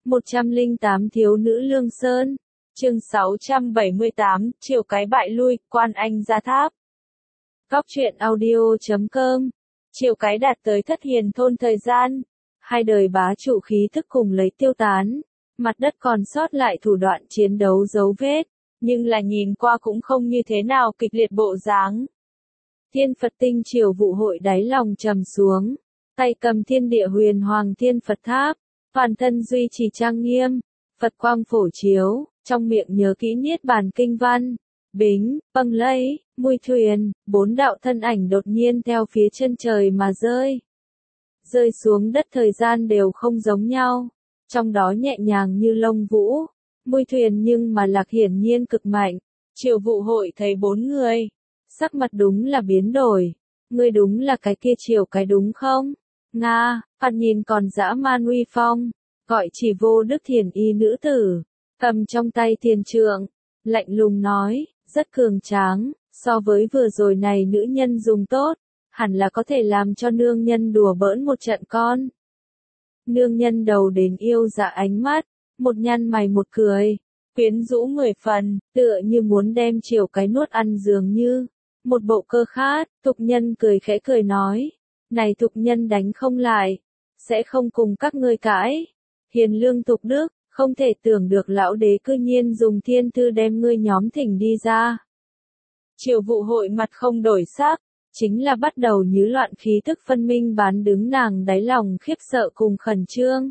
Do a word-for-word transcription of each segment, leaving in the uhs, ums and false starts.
một trăm lẻ tám Thiếu nữ Lương Sơn. Chương sáu trăm bảy mươi tám, Triều cái bại lui, Quan Anh ra tháp. Góc truyện audio chấm com. Triều cái đạt tới Thất Hiền thôn thời gian, hai đời bá chủ khí thức cùng lấy tiêu tán, mặt đất còn sót lại thủ đoạn chiến đấu dấu vết, nhưng là nhìn qua cũng không như thế nào kịch liệt bộ dáng. Thiên Phật tinh triều vụ hội đáy lòng trầm xuống, tay cầm thiên địa huyền hoàng thiên Phật tháp, toàn thân duy trì trang nghiêm, Phật quang phổ chiếu, trong miệng nhớ kỹ niết bàn kinh văn. Bính, Bâng Lây, Mùi Thuyền, bốn đạo thân ảnh đột nhiên theo phía chân trời mà rơi. Rơi xuống đất thời gian đều không giống nhau, trong đó nhẹ nhàng như lông vũ, Mùi Thuyền nhưng mà lạc hiển nhiên cực mạnh. Triều vụ hội thấy bốn người, sắc mặt đúng là biến đổi. Ngươi đúng là cái kia Triều cái đúng không? Nga, Phạt nhìn còn dã man uy phong, gọi chỉ vô đức thiền y nữ tử, cầm trong tay thiền trượng, lạnh lùng nói, rất cường tráng, so với vừa rồi này nữ nhân dùng tốt, hẳn là có thể làm cho nương nhân đùa bỡn một trận con. Nương nhân đầu đến yêu dạ ánh mắt, một nhăn mày một cười, quyến rũ mười phần, tựa như muốn đem Triều cái nuốt ăn dường như, một bộ cơ khát. Thục nhân cười khẽ cười nói, này thục nhân đánh không lại, sẽ không cùng các ngươi cãi. Hiền lương thục đức, không thể tưởng được lão đế cư nhiên dùng thiên thư đem ngươi nhóm thỉnh đi ra. Triều vụ hội mặt không đổi sắc, chính là bắt đầu nhứ loạn khí thức phân minh bán đứng nàng đáy lòng khiếp sợ cùng khẩn trương.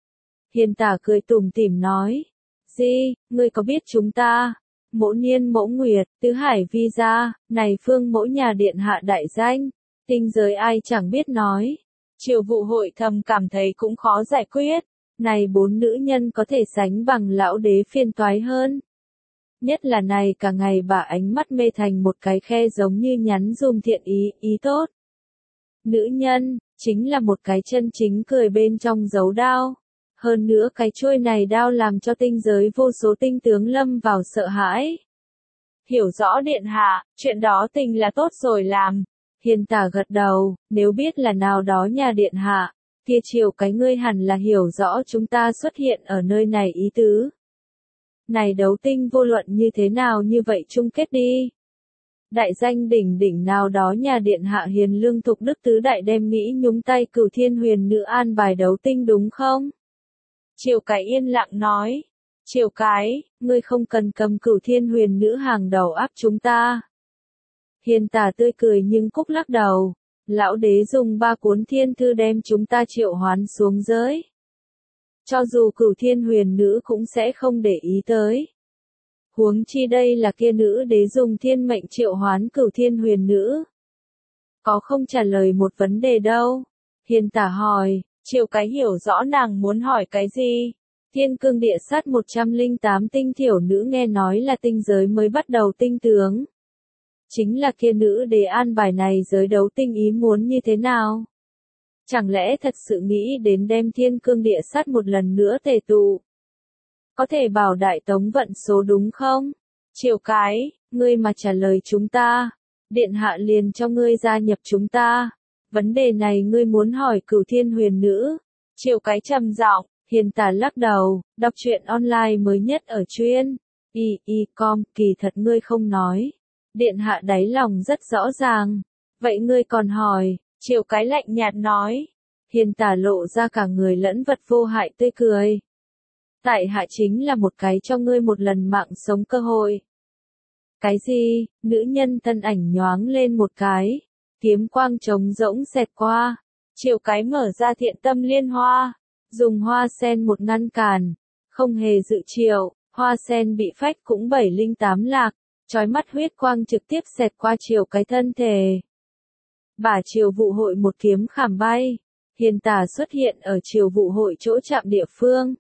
Hiền tả cười tủm tỉm nói, Di, ngươi có biết chúng ta, mỗ niên mỗ nguyệt, tứ hải vi gia, này phương mỗ nhà điện hạ đại danh, tinh giới ai chẳng biết nói. Triều vụ hội thầm cảm thấy cũng khó giải quyết, này bốn nữ nhân có thể sánh bằng lão đế phiền toái hơn. Nhất là này cả ngày bà ánh mắt mê thành một cái khe giống như nhắn dùm thiện ý, ý tốt. Nữ nhân, chính là một cái chân chính cười bên trong dấu đao. Hơn nữa cái chuôi này đao làm cho tinh giới vô số tinh tướng lâm vào sợ hãi. Hiểu rõ điện hạ, chuyện đó tình là tốt rồi làm. Hiền tả gật đầu, nếu biết là nào đó nhà điện hạ, kia Triều cái ngươi hẳn là hiểu rõ chúng ta xuất hiện ở nơi này ý tứ. Này đấu tinh vô luận như thế nào như vậy chung kết đi. Đại danh đỉnh đỉnh nào đó nhà điện hạ hiền lương thục đức tứ đại đem nghĩ nhúng tay cửu thiên huyền nữ an bài đấu tinh đúng không? Triều cái yên lặng nói, Triều cái, ngươi không cần cầm cửu thiên huyền nữ hàng đầu áp chúng ta. Hiền tả tươi cười nhưng cúc lắc đầu, lão đế dùng ba cuốn thiên thư đem chúng ta triệu hoán xuống giới. Cho dù cửu thiên huyền nữ cũng sẽ không để ý tới. Huống chi đây là kia nữ đế dùng thiên mệnh triệu hoán cửu thiên huyền nữ. Có không trả lời một vấn đề đâu. Hiền tả hỏi, Triều cái hiểu rõ nàng muốn hỏi cái gì. Thiên cương địa sát một trăm lẻ tám tinh thiểu nữ nghe nói là tinh giới mới bắt đầu tinh tướng. Chính là kia nữ đế an bài này giới đấu tinh ý muốn như thế nào? Chẳng lẽ thật sự nghĩ đến đem thiên cương địa sát một lần nữa tề tụ? Có thể bảo đại tống vận số đúng không? Triều cái, ngươi mà trả lời chúng ta, điện hạ liền cho ngươi gia nhập chúng ta. Vấn đề này ngươi muốn hỏi cửu thiên huyền nữ. Triều cái trầm giọng, hiền tả lắc đầu, đọc truyện online mới nhất ở chuyên. Y, y, com, kỳ thật ngươi không nói. Điện hạ đáy lòng rất rõ ràng. Vậy ngươi còn hỏi, Triều cái lạnh nhạt nói. Hiền tả lộ ra cả người lẫn vật vô hại tươi cười. Tại hạ chính là một cái cho ngươi một lần mạng sống cơ hội. Cái gì? Nữ nhân thân ảnh nhoáng lên một cái. Kiếm quang trống rỗng xẹt qua. Triều cái mở ra thiện tâm liên hoa. Dùng hoa sen một ngăn cản. Không hề dự triệu, hoa sen bị phách cũng bảy linh tám lạc. Chói mắt huyết quang trực tiếp xẹt qua Triều cái thân thể. Bả Triều vụ hội một kiếm khảm bay. Hiền tả xuất hiện ở Triều vụ hội chỗ chạm địa phương.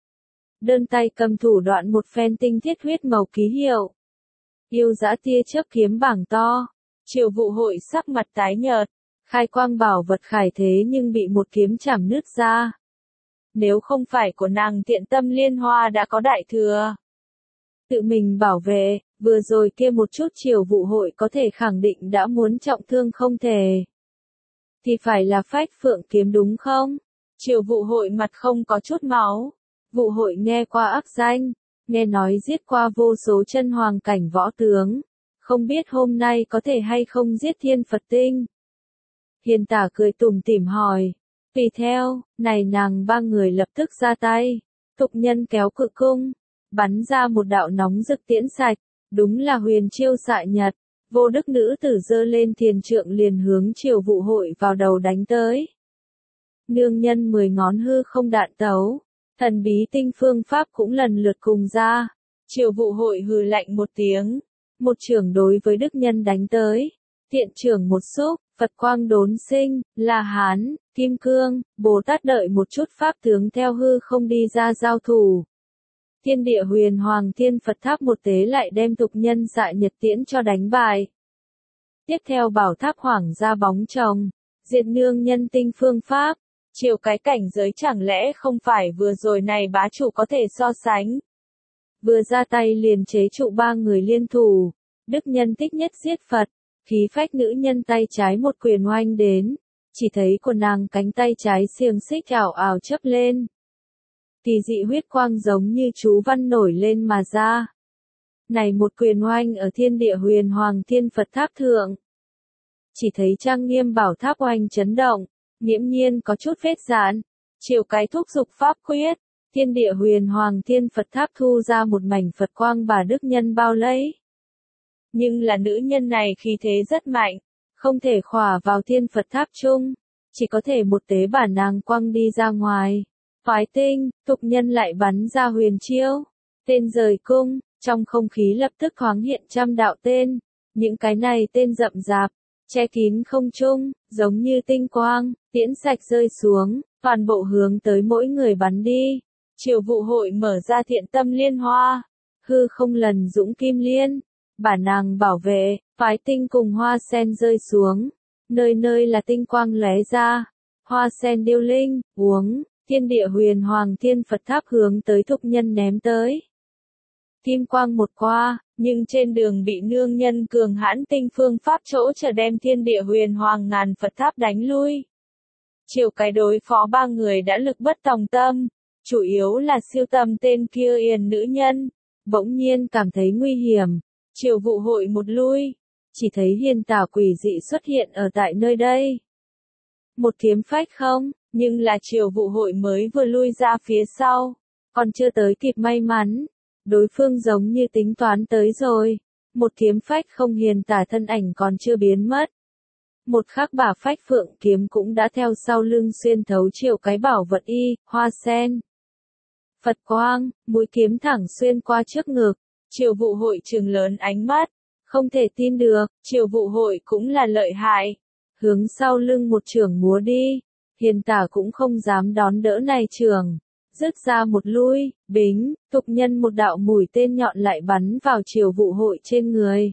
Đơn tay cầm thủ đoạn một phen tinh thiết huyết màu ký hiệu. Yêu dã tia chớp kiếm bảng to. Triều vụ hội sắc mặt tái nhợt. Khai quang bảo vật khải thế nhưng bị một kiếm chảm nứt ra. Nếu không phải của nàng thiện tâm liên hoa đã có đại thừa. Tự mình bảo vệ, vừa rồi kia một chút Triều vụ hội có thể khẳng định đã muốn trọng thương không thể. Thì phải là phách phượng kiếm đúng không? Triều vụ hội mặt không có chút máu. Vụ hội nghe qua ác danh, nghe nói giết qua vô số chân hoàng cảnh võ tướng, không biết hôm nay có thể hay không giết thiên Phật tinh. Hiền tả cười tủm tỉm hỏi, tùy theo, này nàng ba người lập tức ra tay, tục nhân kéo cự cung, bắn ra một đạo nóng rực tiễn sạch, đúng là huyền chiêu xạ nhật, vô đức nữ tử giơ lên thiền trượng liền hướng Triều Vụ Hội vào đầu đánh tới. Nương nhân mười ngón hư không đạn tấu, thần bí tinh phương pháp cũng lần lượt cùng ra, Triều Vụ Hội hừ lạnh một tiếng, một trưởng đối với đức nhân đánh tới, tiện trưởng một xúc, Phật quang đốn sinh, La Hán, Kim Cương, Bồ Tát đợi một chút pháp tướng theo hư không đi ra giao thủ. Thiên địa huyền hoàng thiên Phật tháp một tế lại đem tục nhân xạ nhật tiễn cho đánh bại. Tiếp theo bảo tháp hoàng ra bóng chồng, diệt nương nhân tinh phương pháp, chiều cái cảnh giới chẳng lẽ không phải vừa rồi này bá chủ có thể so sánh. Vừa ra tay liền chế trụ ba người liên thủ, đức nhân thích nhất giết Phật, khí phách nữ nhân tay trái một quyền oanh đến, chỉ thấy của nàng cánh tay trái xiềng xích ảo ảo chấp lên. Kỳ dị huyết quang giống như chú văn nổi lên mà ra. Này một quyền oanh ở thiên địa huyền hoàng thiên Phật tháp thượng. Chỉ thấy trang nghiêm bảo tháp oanh chấn động, nghiễm nhiên có chút vết giãn, chiều cái thúc dục pháp quyết, thiên địa huyền hoàng thiên Phật tháp thu ra một mảnh Phật quang bà đức nhân bao lấy. Nhưng là nữ nhân này khí thế rất mạnh, không thể khỏa vào thiên Phật tháp chung, chỉ có thể một tế bản nàng quăng đi ra ngoài. Phái tinh, tục nhân lại bắn ra huyền chiêu, tên rời cung, trong không khí lập tức thoáng hiện trăm đạo tên, những cái này tên rậm rạp, che kín không trung, giống như tinh quang, tiễn sạch rơi xuống, toàn bộ hướng tới mỗi người bắn đi. Triều Vụ Hội mở ra thiện tâm liên hoa, hư không lần dũng kim liên, bản nàng bảo vệ, phái tinh cùng hoa sen rơi xuống, nơi nơi là tinh quang lóe ra, hoa sen điêu linh, uống. Thiên địa huyền hoàng thiên Phật tháp hướng tới thục nhân ném tới. Kim quang một qua, nhưng trên đường bị nương nhân cường hãn tinh phương pháp chỗ trở đem thiên địa huyền hoàng ngàn Phật tháp đánh lui. Chiều cái đối phó ba người đã lực bất tòng tâm, chủ yếu là siêu tầm tên kia yền nữ nhân, bỗng nhiên cảm thấy nguy hiểm, Triều Vụ Hội một lui, chỉ thấy hiền tả quỷ dị xuất hiện ở tại nơi đây. Một kiếm phách không? Nhưng là Triều Vụ Hội mới vừa lui ra phía sau, còn chưa tới kịp may mắn, đối phương giống như tính toán tới rồi, một kiếm phách không hiền tả thân ảnh còn chưa biến mất. Một khắc bả phách phượng kiếm cũng đã theo sau lưng xuyên thấu Triều cái bảo vật y, hoa sen. Phật quang, mũi kiếm thẳng xuyên qua trước ngực, Triều Vụ Hội trừng lớn ánh mắt, không thể tin được, Triều Vụ Hội cũng là lợi hại, hướng sau lưng một trưởng múa đi. Hiền tả cũng không dám đón đỡ này trường, rứt ra một lui, bính, tục nhân một đạo mũi tên nhọn lại bắn vào Triều Vụ Hội trên người.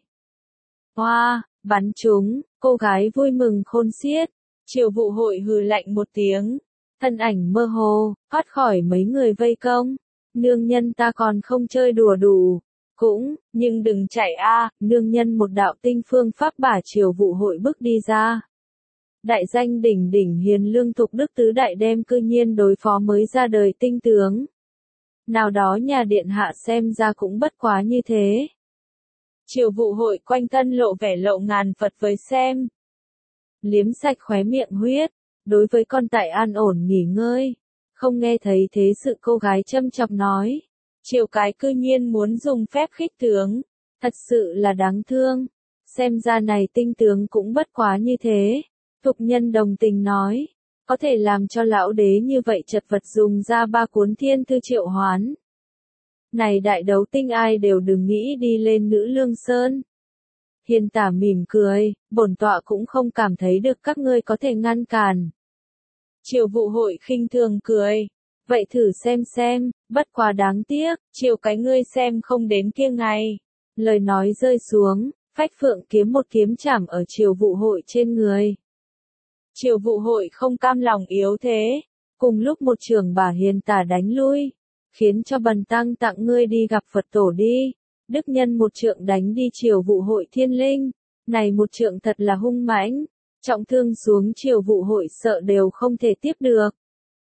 Hoa, bắn trúng, cô gái vui mừng khôn xiết, Triều Vụ Hội hừ lạnh một tiếng, thân ảnh mơ hồ, thoát khỏi mấy người vây công, nương nhân ta còn không chơi đùa đủ, cũng, nhưng đừng chạy a, nương nhân một đạo tinh phương pháp bả Triều Vụ Hội bước đi ra. Đại danh đỉnh đỉnh hiền lương thục đức tứ đại đem cư nhiên đối phó mới ra đời tinh tướng. Nào đó nhà điện hạ xem ra cũng bất quá như thế. Triều Vụ Hội quanh thân lộ vẻ lộ ngàn Phật với xem. Liếm sạch khóe miệng huyết, đối với con tại an ổn nghỉ ngơi. Không nghe thấy thế sự cô gái châm chọc nói. Triều cái cư nhiên muốn dùng phép khích tướng. Thật sự là đáng thương. Xem ra này tinh tướng cũng bất quá như thế. Thục nhân đồng tình nói, có thể làm cho lão đế như vậy chật vật dùng ra ba cuốn thiên thư triệu hoán. Này đại đấu tinh ai đều đừng nghĩ đi lên nữ lương sơn. Hiền tả mỉm cười, bổn tọa cũng không cảm thấy được các ngươi có thể ngăn cản. Triều Vụ Hội khinh thường cười, vậy thử xem xem, bất quá đáng tiếc, Triều cái ngươi xem không đến kia ngày. Lời nói rơi xuống, phách phượng kiếm một kiếm chảm ở Triều Vụ Hội trên người. Triều Vụ Hội không cam lòng yếu thế, cùng lúc một trường bà hiền tả đánh lui, khiến cho bần tăng tặng ngươi đi gặp Phật tổ đi. Đức nhân một trượng đánh đi Triều Vụ Hội thiên linh, này một trượng thật là hung mãnh, trọng thương xuống Triều Vụ Hội sợ đều không thể tiếp được.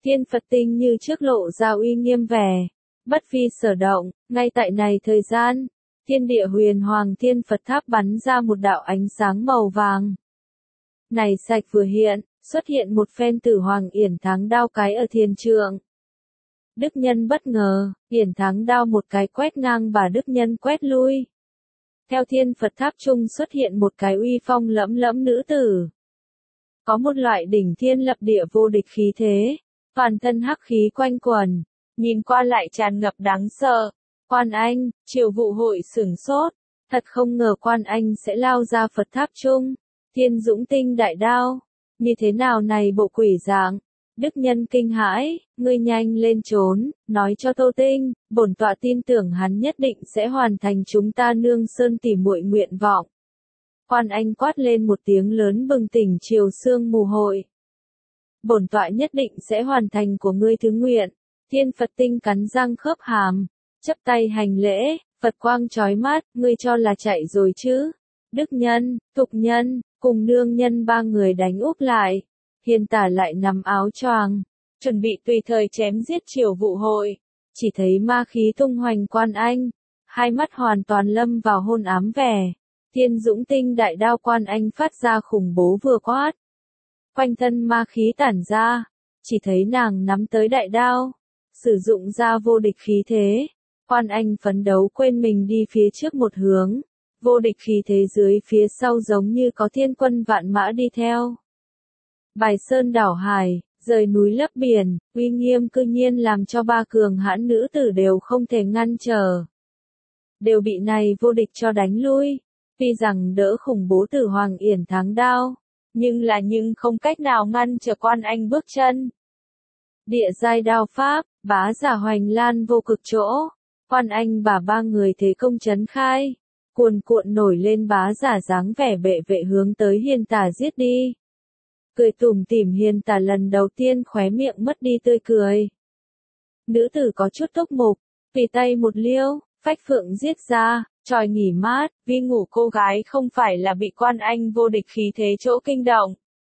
Thiên Phật tinh như trước lộ ra uy nghiêm vẻ, bất phi sở động, ngay tại này thời gian, thiên địa huyền hoàng thiên Phật tháp bắn ra một đạo ánh sáng màu vàng. Này sạch vừa hiện, xuất hiện một phen tử hoàng yển thắng đao cái ở thiên trượng. Đức nhân bất ngờ, yển thắng đao một cái quét ngang bà đức nhân quét lui. Theo thiên Phật tháp trung xuất hiện một cái uy phong lẫm lẫm nữ tử. Có một loại đỉnh thiên lập địa vô địch khí thế, toàn thân hắc khí quanh quần, nhìn qua lại tràn ngập đáng sợ. Quan Anh, Triều Vụ Hội sửng sốt, thật không ngờ Quan Anh sẽ lao ra Phật tháp trung. Thiên Dũng Tinh đại đao, như thế nào này bộ quỷ dạng? Đức nhân kinh hãi, ngươi nhanh lên trốn, nói cho Tô Tinh, bổn tọa tin tưởng hắn nhất định sẽ hoàn thành chúng ta nương sơn tỉ muội nguyện vọng. Quan Anh quát lên một tiếng lớn bừng tỉnh Triều Sương Mù Hội. Bổn tọa nhất định sẽ hoàn thành của ngươi thứ nguyện. Thiên Phật Tinh cắn răng khớp hàm, chắp tay hành lễ, Phật quang chói mắt, ngươi cho là chạy rồi chứ? Đức nhân, Thục nhân, cùng nương nhân ba người đánh úp lại. Hiền Tả lại nằm áo choàng, chuẩn bị tùy thời chém giết Triều Vụ Hội. Chỉ thấy ma khí tung hoành Quan Anh, hai mắt hoàn toàn lâm vào hôn ám vẻ. Thiên Dũng Tinh đại đao Quan Anh phát ra khủng bố vừa quát. Quanh thân ma khí tản ra, chỉ thấy nàng nắm tới đại đao, sử dụng ra vô địch khí thế. Quan Anh phấn đấu quên mình đi phía trước một hướng, vô địch khí thế dưới phía sau giống như có thiên quân vạn mã đi theo. Bài sơn đảo hải, rời núi lấp biển, uy nghiêm cư nhiên làm cho ba cường hãn nữ tử đều không thể ngăn trở. Đều bị này vô địch cho đánh lui, tuy rằng đỡ khủng bố tử hoàng yển thắng đao, nhưng là nhưng không cách nào ngăn trở Quan Anh bước chân. Địa giai đao pháp, bá giả hoành lan vô cực chỗ, Quan Anh bà ba người thế công chấn khai, cuồn cuộn nổi lên bá giả dáng vẻ bệ vệ hướng tới Hiền Tả giết đi. Cười tủm tỉm Hiền Tả lần đầu tiên khóe miệng mất đi tươi cười. Nữ tử có chút tốc mục, tùy tay một liêu, phách phượng giết ra, tròi nghỉ mát, vì ngủ cô gái không phải là bị Quan Anh vô địch khí thế chỗ kinh động.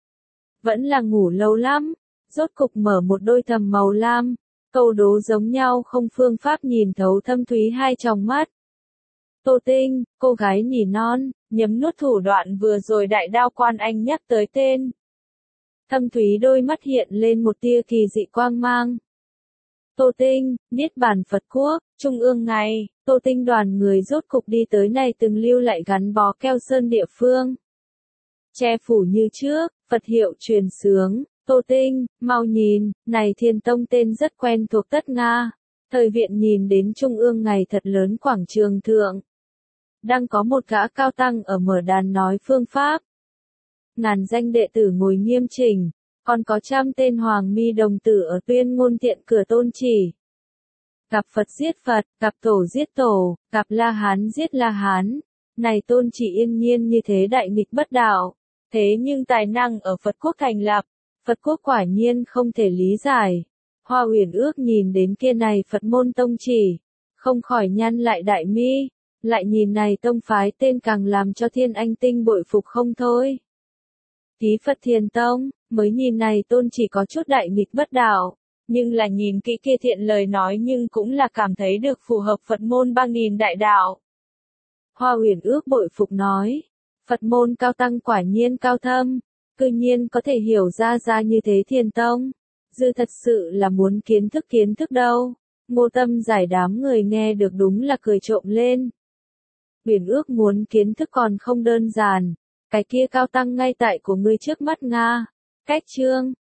Vẫn là ngủ lâu lắm, rốt cục mở một đôi thầm màu lam, câu đố giống nhau không phương pháp nhìn thấu thâm thúy hai tròng mắt. Tô Tinh, cô gái nỉ non, nhấm nuốt thủ đoạn vừa rồi đại đao Quan Anh nhắc tới tên. Thâm thúy đôi mắt hiện lên một tia kỳ dị quang mang. Tô Tinh, Niết Bàn Phật Quốc, Trung ương ngày, Tô Tinh đoàn người rốt cục đi tới này từng lưu lại gắn bó keo sơn địa phương. Che phủ như trước, Phật hiệu truyền sướng, Tô Tinh, mau nhìn, này Thiên Tông tên rất quen thuộc tất Nga. Thời viện nhìn đến Trung ương ngày thật lớn quảng trường thượng. Đang có một gã cao tăng ở mở đàn nói phương pháp. Ngàn danh đệ tử ngồi nghiêm chỉnh, còn có trăm tên hoàng mi đồng tử ở tuyên ngôn tiện cửa tôn chỉ. Gặp Phật giết Phật, gặp Tổ giết Tổ, gặp La Hán giết La Hán. Này tôn chỉ yên nhiên như thế đại nghịch bất đạo. Thế nhưng tài năng ở Phật quốc thành lập, Phật quốc quả nhiên không thể lý giải. Hoa Huyền Ước nhìn đến kia này Phật môn tông chỉ, không khỏi nhăn lại đại mi, lại nhìn này tông phái tên càng làm cho Thiên Anh Tinh bội phục không thôi. Ký Phật Thiền Tông, mới nhìn này tôn chỉ có chút đại nghịch bất đạo, nhưng là nhìn kỹ kia thiện lời nói nhưng cũng là cảm thấy được phù hợp Phật môn ba nghìn đại đạo. Hoa Huyền Ước bội phục nói, Phật môn cao tăng quả nhiên cao thâm, cư nhiên có thể hiểu ra ra như thế Thiền Tông. Dư thật sự là muốn kiến thức kiến thức đâu. Ngô Tâm giải đám người nghe được đúng là cười trộm lên. Huyền Ước muốn kiến thức còn không đơn giản. Cái kia cao tăng ngay tại của ngươi trước mắt Nga. Cách chương.